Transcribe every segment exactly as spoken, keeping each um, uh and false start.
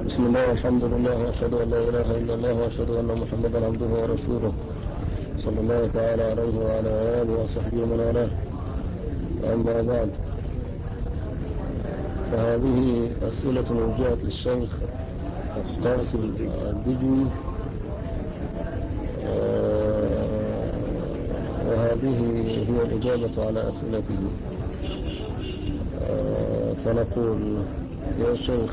بسم الله والحمد لله وأشهد أن لا إله إلا الله وأشهد أن محمدا عبده ورسوله صلى الله تعالى عليه وعلى آله وصحبه ومن والاه. أما بعد، فهذه أسئلة وجهت للشيخ قاسم الدجوي، وهذه هي الإجابة على أسئلته. فنقول يا شيخ،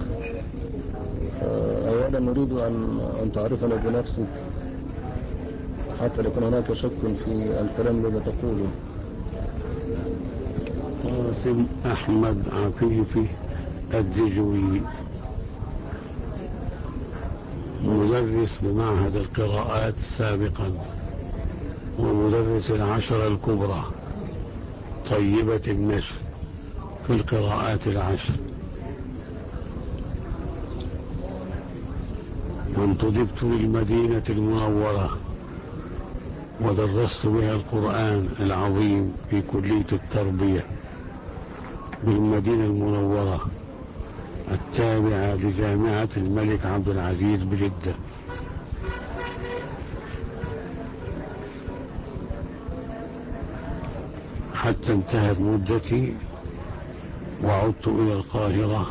أولا نريد أن أن تعرفنا بنفسك حتى يكون هناك شك في الكلام الذي تقوله. قاسم أحمد عفيفي الدجوي، مدرس بمعهد القراءات سابقا، ومدرس العشرة الكبرى طيبة النشر في القراءات العشر، وانتدبت للمدينة المنورة ودرست بها القرآن العظيم في كلية التربية بالمدينة المنورة التابعة لجامعة الملك عبد العزيز بجدة، حتى انتهت مدتي وعدت إلى القاهرة،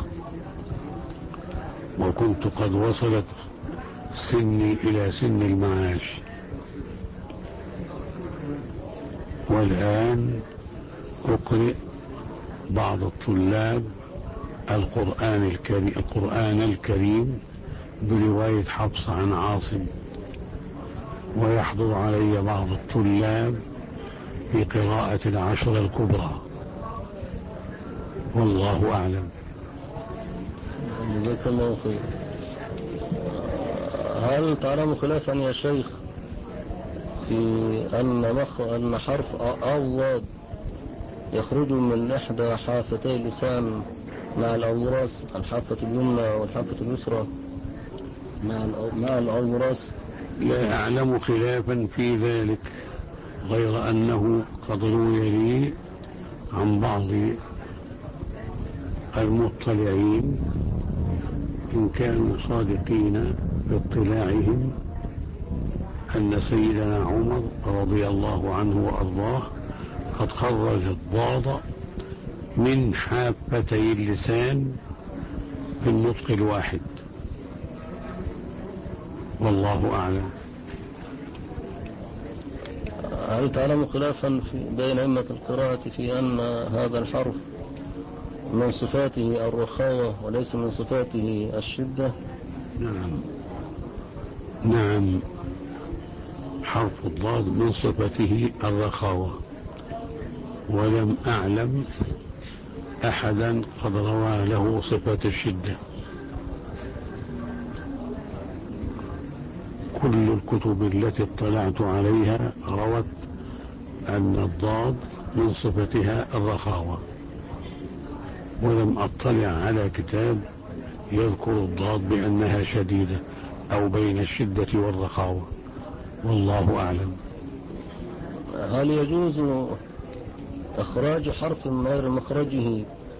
وكنت قد وصلت سني إلى سن المعاش، والآن أقرئ بعض الطلاب القرآن الكريم, القرآن الكريم برواية حفص عن عاصم، ويحضر علي بعض الطلاب في قراءة العشرة الكبرى، والله أعلم. جزاك الله خير. هل تعلم خلافا يا شيخ في أن مخ أن حرف أضاد يخرج من إحدى حافتي اللسان مع الأوراس، الحافة اليمنى والحافة اليسرى مع مع الأوراس؟ لا أعلم خلافا في ذلك، غير أنه قد روي لي عن بعض المطلعين إن كانوا صادقين في اطلاعهم أن سيدنا عمر رضي الله عنه وأرضاه قد خرج الضاد من حافتي اللسان في النطق الواحد، والله أعلم. هل تعلم خلافا في بين أئمة القراءة في أن هذا الحرف من صفاته الرخاوة وليس من صفاته الشدة؟ نعم نعم حرف الضاد من صفته الرخاوة، ولم أعلم أحدا قد روى له صفة الشدة. كل الكتب التي اطلعت عليها روت أن الضاد من صفتها الرخاوة، ولم أطلع على كتاب يذكر الضاد بأنها شديدة أو بين الشدة والرخاوة، والله أعلم. هل يجوز إخراج حرف من غير مخرجه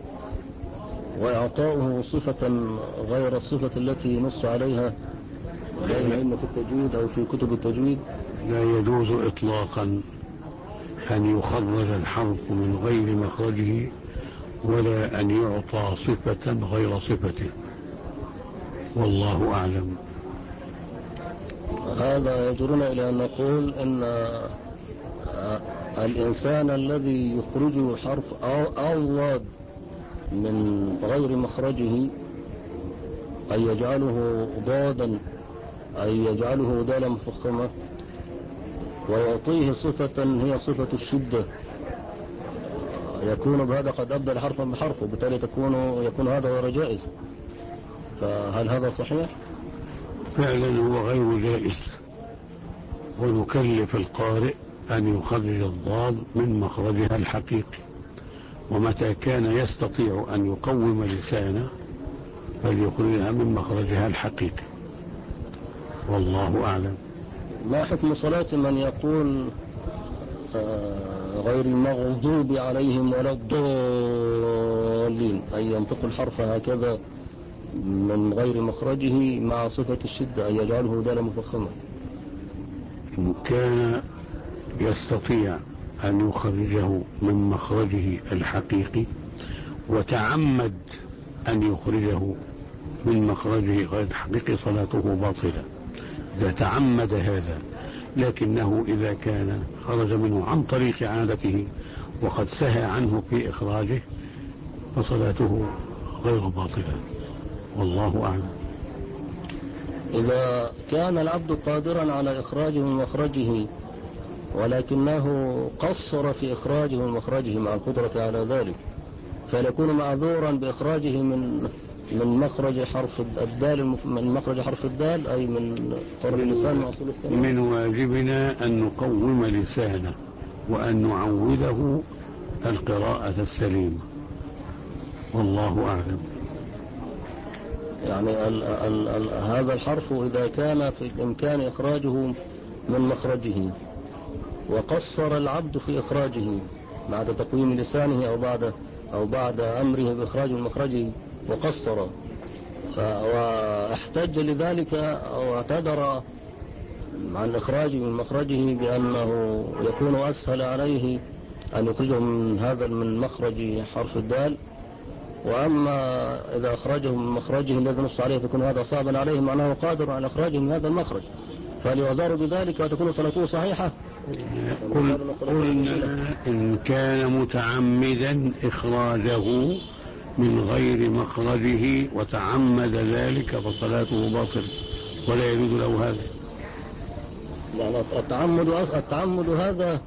وإعطاؤه صفة غير الصفة التي نص عليها بين أئمة التجويد أو في كتب التجويد؟ لا يجوز إطلاقا أن يخرج الحرف من غير مخرجه، ولا أن يعطى صفة غير صفته، والله أعلم. هذا يجرنا إلى أن نقول إن الإنسان الذي يخرج حرف أضاد من غير مخرجه، أي يجعله ضادا أي يجعله دالا مفخمة ويعطيه صفة هي صفة الشدة، يكون بهذا قد أبدل حرفا بحرف، وبالتالي تكون يكون هذا غير جائز. فهل هذا صحيح؟ فعلا هو غير جائز، ونكلف القارئ أن يخرج الضاد من مخرجها الحقيقي، ومتى كان يستطيع أن يقوم لسانه فليخرجها من مخرجها الحقيقي، والله أعلم. ما حكم صلاة من يقول غير المغضوب عليهم ولا الضالين، أي ينطق الحرف هكذا من غير مخرجه مع صفة الشدة أن يجعله دالا مفخما. إن كان يستطيع أن يخرجه من مخرجه الحقيقي وتعمد أن يخرجه من مخرجه غير الحقيقي صلاته باطلة إذا تعمد هذا، لكنه إذا كان خرج منه عن طريق عادته وقد سهى عنه في إخراجه فصلاته غير باطلة، والله أعلم. إذا كان العبد قادرا على إخراجه من مخرجه ولكنه قصر في إخراجه من مخرجه مع القدرة على ذلك، فيكون معذورا بإخراجه من من مخرج حرف الدال من مخرج حرف الدال أي من طرف اللسان وأصول الثانية. من واجبنا أن نقوم لسانه وأن نعوده القراءة السليمة، والله أعلم. يعني ال ال ال هذا الحرف إذا كان في الإمكان إخراجه من مخرجه وقصر العبد في إخراجه بعد تقويم لسانه أو بعد أو بعد أمره بإخراج من مخرجه وقصر واحتج لذلك أو اعتذر عن إخراجه من مخرجه بأنه يكون أسهل عليه أن يخرجه من هذا من مخرج حرف الدال، وأما إذا أخرجه من مخرجه الذي نص عليه فيكون هذا صعبا عليه معناه قادر على إخراجه من هذا المخرج، فليعذر بذلك وتكون صلاته صحيحة. قل قلنا إن كان متعمدا إخراجه من غير مخرجه وتعمد ذلك فصلاته باطلة ولا يجوز له هذا. يعني التعمد التعمد هذا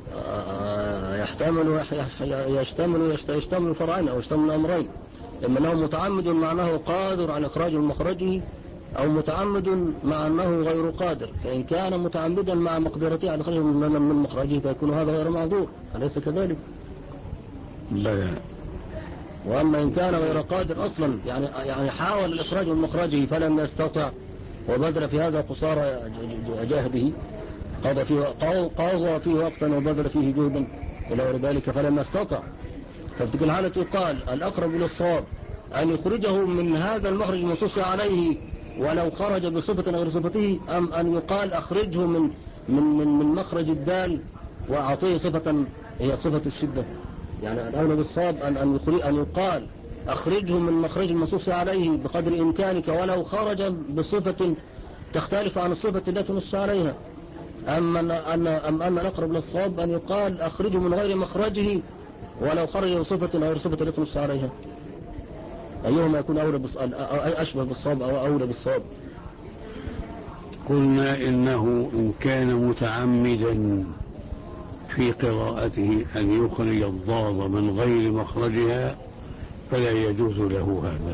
يحتمل يشتمل يشتمل فرعين أو يشتمل أمرين، إما أنه متعمد معناه قادر على إخراجه من مخرجه، أو متعمد مع أنه غير قادر، فإن كان متعمدا مع مقدرته على إخراجه من مخرجه فيكون هذا غير معذور، أليس كذلك؟ لا. وأما إن كان غير قادر أصلا يعني يعني حاول الإخراج من مخرجه فلم يستطع وبذل في هذا قصارى جهده، قضى فيه قضى فيه وقتا وبذل فيه جهدا إلى غير ذلك فلم يستطع، ففي تلك الحالة يقال الأقرب إلى الصواب أن يخرجه من هذا المخرج المنصوص عليه ولو خرج بصفة غير صفته، أم أن يقال أخرجه من من من, من مخرج الدال وأعطيه صفة هي صفة الشدة. يعني الأولى بالصواب أن أن يخرج أن يقال أخرجه من مخرج المنصوص عليه بقدر إمكانك ولو خرج بصفة تختلف عن الصفة التي نص عليها، أما أن أم أن الأقرب للصواب أن يقال أخرجه من غير مخرجه ولو خرج بصفة غير صفة التي نص عليها. أيهما يكون أولى أشبه بالصواب أو أولى بالصواب؟ قلنا إنه إن كان متعمدا في قراءته أن يخرج الضاد من غير مخرجها فلا يجوز له هذا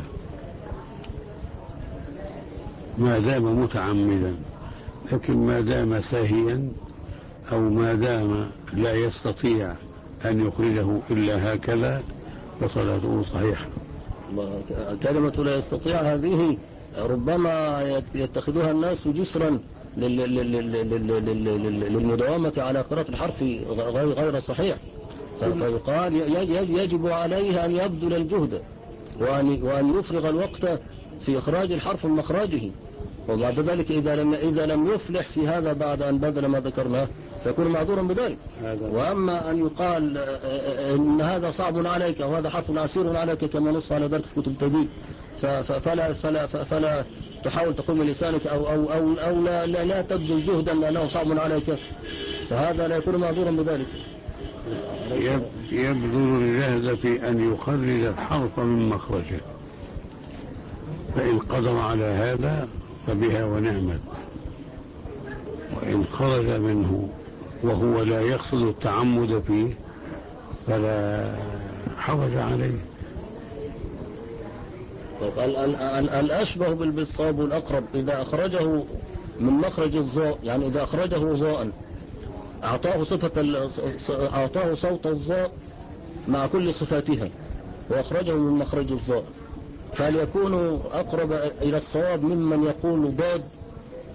ما دام متعمدا، لكن ما دام ساهيا أو ما دام لا يستطيع أن يخرجه إلا هكذا فصلاته صحيحة. كلمة لا يستطيع هذه ربما يتخذها الناس جسرا للمداومة على قراءة الحرف غير صحيح، فيقال يجب عليه أن يبذل الجهد وأن يفرغ الوقت في إخراج الحرف من مخرجه، وبعد ذلك إذا لم إذا لم يفلح في هذا بعد أن بذل ما ذكرناه فيكون معذورا بذلك. وأما أن يقال إن هذا صعب عليك أو هذا حرف عسير عليك كما نص على ذلك في كتب التجويد فلا فلا فلا تحاول تقوم لسانك أو أو أو, أو لا, لا, لا تبذل جهدا لأنه صعب عليك، فهذا لا يكون معذورا بذلك. يبذل الجهد في أن يخرج الحرف من مخرجه، فإن قدر على هذا فبها ونعمت، وإن خرج منه وهو لا يقصد التعمد فيه فلا حرج عليه. الأشبه بالصواب والأقرب إذا أخرجه من مخرج الضاء، يعني إذا أخرجه ضاء أعطاه صفة أعطاه صوت الضاء مع كل صفاتها وأخرجه من مخرج الضاء، فليكون أقرب إلى الصواب ممن يقول ضاد.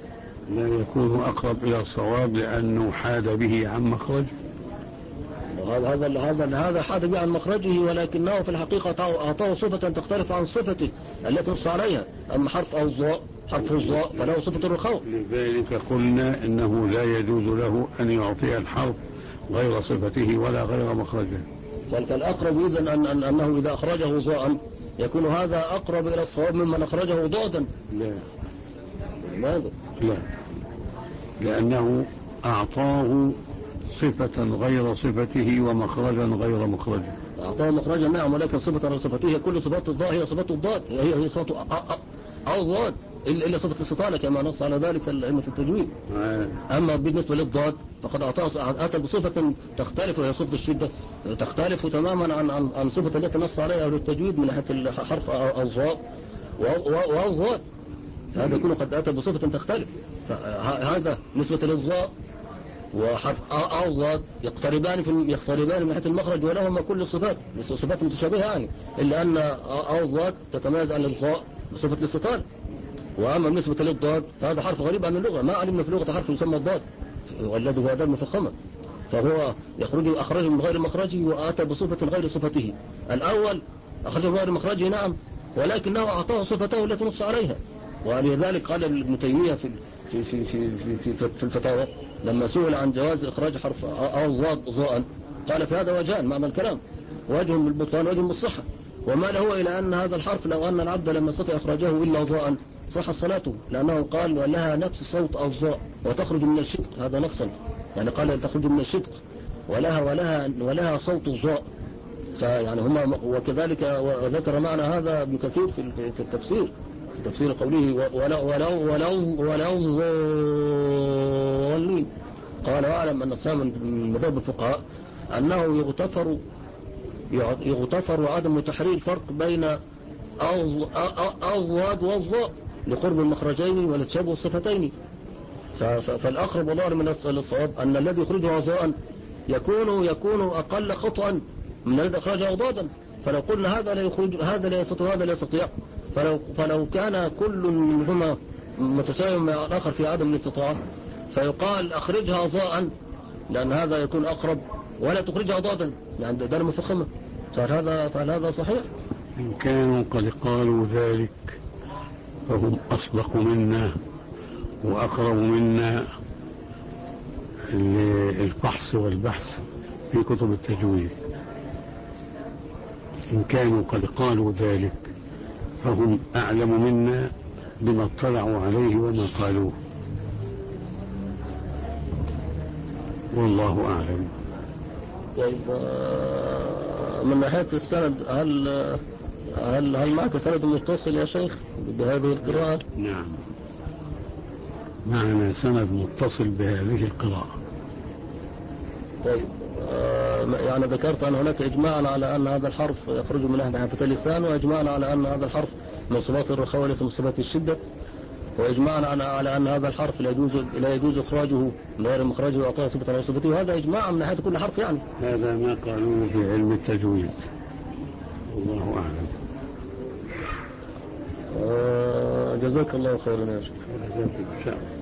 لا يكون أقرب إلى الصواب لأنه حاد به عن مخرج. هذا هذا هذا حاد به عن مخرجه، ولكنه في الحقيقة أعطاه صفة تختلف عن صفته التي نص عليها. أما حرف الضاء حرف الضاء فله صفة الرخاء. لذلك قلنا إنه لا يجوز له أن يعطي الحرف غير صفته ولا غير مخرجه. فالأقرب إذن أن أن أنه إذا أخرجه ضاء يكون هذا أقرب إلى الصواب ممن أخرجه ضادا. لا. لماذا؟ لا، لأنه أعطاه صفة غير صفته ومخرجا غير مخرجه. أعطاه مخرجا نعم، ولكن صفة غير صفته. كل صفات الضاء هي صفات الضاد، هي هي صفات أو ضاد، إلا صفة الاستطالة كما نص على ذلك أئمة التجويد. آه. أما بالنسبة للضاد فقد أعطاه أتى بصفة تختلف، وهي صفة الشدة، تختلف تماما عن عن عن صفة التي نص عليها أهل التجويد من ناحية الحرف أو الضاء والضاد. فهذا يكون قد أتى بصفة تختلف. هذا نسبة للضاء وحرف أو ضاد يقتربان في يقتربان من ناحية المخرج، ولهما كل الصفات صفات متشابهة يعني، إلا أن أو ضاد تتميز عن الضاء بصفة الاستطالة. وأما بالنسبة للضاد فهذا حرف غريب عن اللغة، ما علمنا في اللغة حرف يسمى الضاد والذي هو أداة مفخمة، فهو يخرج أخرجه من غير مخرجه وآتى بصفة غير صفته. الأول أخرجه من غير مخرجه نعم، ولكنه أعطاه صفته التي نص عليها. ولذلك قال ابن تيمية في في في في في, في, في الفتاوى لما سئل عن جواز إخراج حرف أو ضاد ضاء قال في هذا وجهان معنى الكلام، وجه بالبطلان وجه بالصحة. وما له إلى أن هذا الحرف لو أن العبد لم يستطع إخراجه إلا ضاء صح صلاته، لأنه قال ولها نفس صوت الضاء وتخرج من الشدق، هذا نصا يعني قال تخرج من الشدق ولها ولها ولها صوت الضاء. فيعني هما وكذلك وذكر معنى هذا ابن كثير في في التفسير في تفسير قوله ولو ولو ولو ولو ضالين. قال واعلم أن الصيام من مذهب الفقهاء أنه يغتفر يغتفر عدم تحرير الفرق بين الضاد والضاء لقرب المخرجين ولتشابه الصفتين. فالأقرب والله من الصواب أن الذي يخرجه ضاء يكون يكون أقل خطأ من الذي أخرجه ضادا. فلو قلنا هذا لا يخرج هذا لا يستطيع هذا لا يستطيع فلو فلو كان كل منهما متساوي مع الآخر في عدم الاستطاعة فيقال أخرجها ضاء لأن هذا يكون أقرب، ولا تخرجها ضادا يعني ده مفخمة. فهذا فهذا صحيح. إن كانوا قد قالوا ذلك فهم أصدق منا وأقرب منا للفحص والبحث في كتب التجويد. إن كانوا قد قالوا ذلك فهم أعلم منا بما اطلعوا عليه وما قالوه، والله أعلم. طيب من ناحية السند هل هل هل معك سند متصل يا شيخ بهذه القراءة؟ نعم معنا سند متصل بهذه القراءة. طيب يعني ذكرت أن هناك إجماعا على أن هذا الحرف يخرج من أحد حافتي اللسان، وإجماعا على أن هذا الحرف من صفات الرخاء وليس من صفات الشدة، وإجماعا على أن هذا الحرف لا يجوز لا يجوز إخراجه من غير مخرجه وإعطائه صفة على صفته، وهذا إجماع من ناحية كل حرف يعني. هذا ما قالوه في علم التجويد، والله أعلم. آه جزاك الله خيرا يا شيخ. جزاك الله.